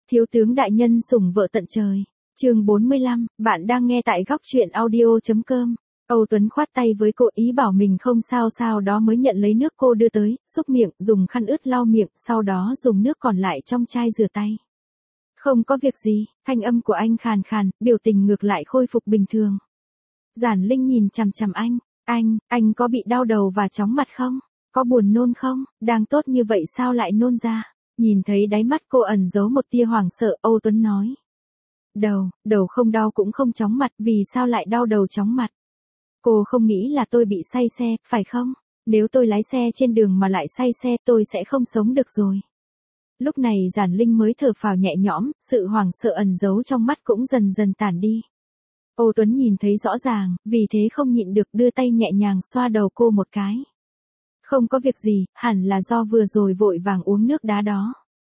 Thiếu tướng đại nhân sủng vợ tận trời. Chương 45, bạn đang nghe tại góc truyện audio.com. Âu Tuấn khoát tay với cô ý bảo mình không sao, sau đó mới nhận lấy nước cô đưa tới, xúc miệng, dùng khăn ướt lau miệng, sau đó dùng nước còn lại trong chai rửa tay. Không có việc gì, thanh âm của anh khàn khàn, biểu tình ngược lại khôi phục bình thường. Giản Linh nhìn chằm chằm anh có bị đau đầu và chóng mặt không? Có buồn nôn không? Đang tốt như vậy sao lại nôn ra? Nhìn thấy đáy mắt cô ẩn giấu một tia hoảng sợ, Âu Tuấn nói. Đầu không đau cũng không chóng mặt, vì sao lại đau đầu chóng mặt? Cô không nghĩ là tôi bị say xe, phải không? Nếu tôi lái xe trên đường mà lại say xe tôi sẽ không sống được rồi. Lúc này Giản Linh mới thở phào nhẹ nhõm, sự hoảng sợ ẩn giấu trong mắt cũng dần dần tản đi. Âu Tuấn nhìn thấy rõ ràng, vì thế không nhịn được đưa tay nhẹ nhàng xoa đầu cô một cái. Không có việc gì, hẳn là do vừa rồi vội vàng uống nước đá đó.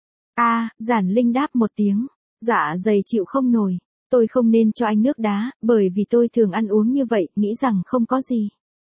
Giản Linh đáp một tiếng, dạ dày chịu không nổi, tôi không nên cho anh nước đá, bởi vì tôi thường ăn uống như vậy, nghĩ rằng không có gì.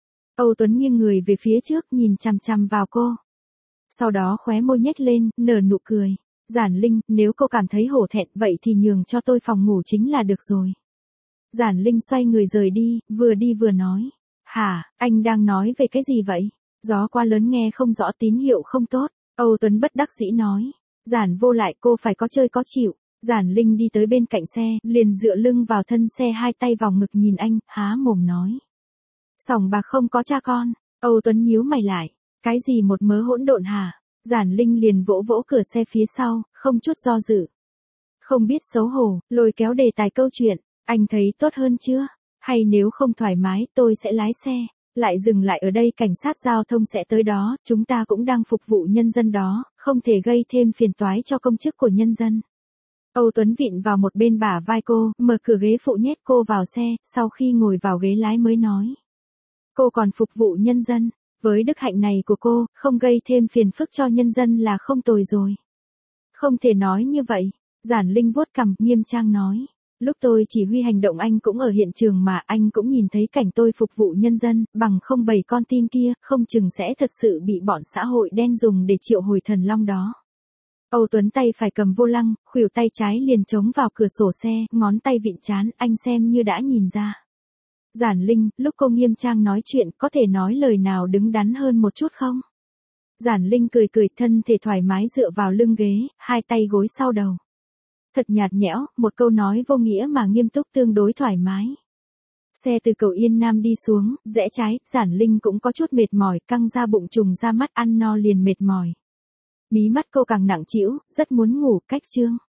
Âu Tuấn nghiêng người về phía trước nhìn chằm chằm vào cô. Sau đó khóe môi nhếch lên, nở nụ cười. Giản Linh, nếu cô cảm thấy hổ thẹn vậy thì nhường cho tôi phòng ngủ chính là được rồi. Giản Linh xoay người rời đi vừa nói. Hả, anh đang nói về cái gì vậy? Gió quá lớn nghe không rõ, tín hiệu không tốt. Âu Tuấn bất đắc dĩ nói. Giản vô lại, cô phải có chơi có chịu. Giản Linh đi tới bên cạnh xe, liền dựa lưng vào thân xe, hai tay vào ngực nhìn anh, há mồm nói. Sòng bạc không có cha con. Âu Tuấn nhíu mày lại. Cái gì một mớ hỗn độn hả? Giản Linh liền vỗ vỗ cửa xe phía sau, không chút do dự. Không biết xấu hổ, lôi kéo đề tài câu chuyện. Anh thấy tốt hơn chưa? Hay nếu không thoải mái, tôi sẽ lái xe. Lại dừng lại ở đây, cảnh sát giao thông sẽ tới đó, chúng ta cũng đang phục vụ nhân dân đó, không thể gây thêm phiền toái cho công chức của nhân dân. Âu Tuấn vịn vào một bên bả vai cô, mở cửa ghế phụ nhét cô vào xe, sau khi ngồi vào ghế lái mới nói. Cô còn phục vụ nhân dân, với đức hạnh này của cô, không gây thêm phiền phức cho nhân dân là không tồi rồi. Không thể nói như vậy, Giản Linh vuốt cằm, nghiêm trang nói. Lúc tôi chỉ huy hành động anh cũng ở hiện trường mà, anh cũng nhìn thấy cảnh tôi phục vụ nhân dân, bằng không 7 con tin kia, không chừng sẽ thật sự bị bọn xã hội đen dùng để triệu hồi thần long đó. Âu Tuấn tay phải cầm vô lăng, khuỷu tay trái liền chống vào cửa sổ xe, ngón tay vịn trán, anh xem như đã nhìn ra. Giản Linh, lúc cô nghiêm trang nói chuyện, có thể nói lời nào đứng đắn hơn một chút không? Giản Linh cười cười, thân thể thoải mái dựa vào lưng ghế, hai tay gối sau đầu. Thật nhạt nhẽo, một câu nói vô nghĩa mà nghiêm túc, tương đối thoải mái. Xe từ cầu Yên Nam đi xuống, rẽ trái, Giản Linh cũng có chút mệt mỏi, căng ra bụng, trùng ra mắt, ăn no liền mệt mỏi. Mí mắt cô càng nặng trĩu, rất muốn ngủ, cách chương.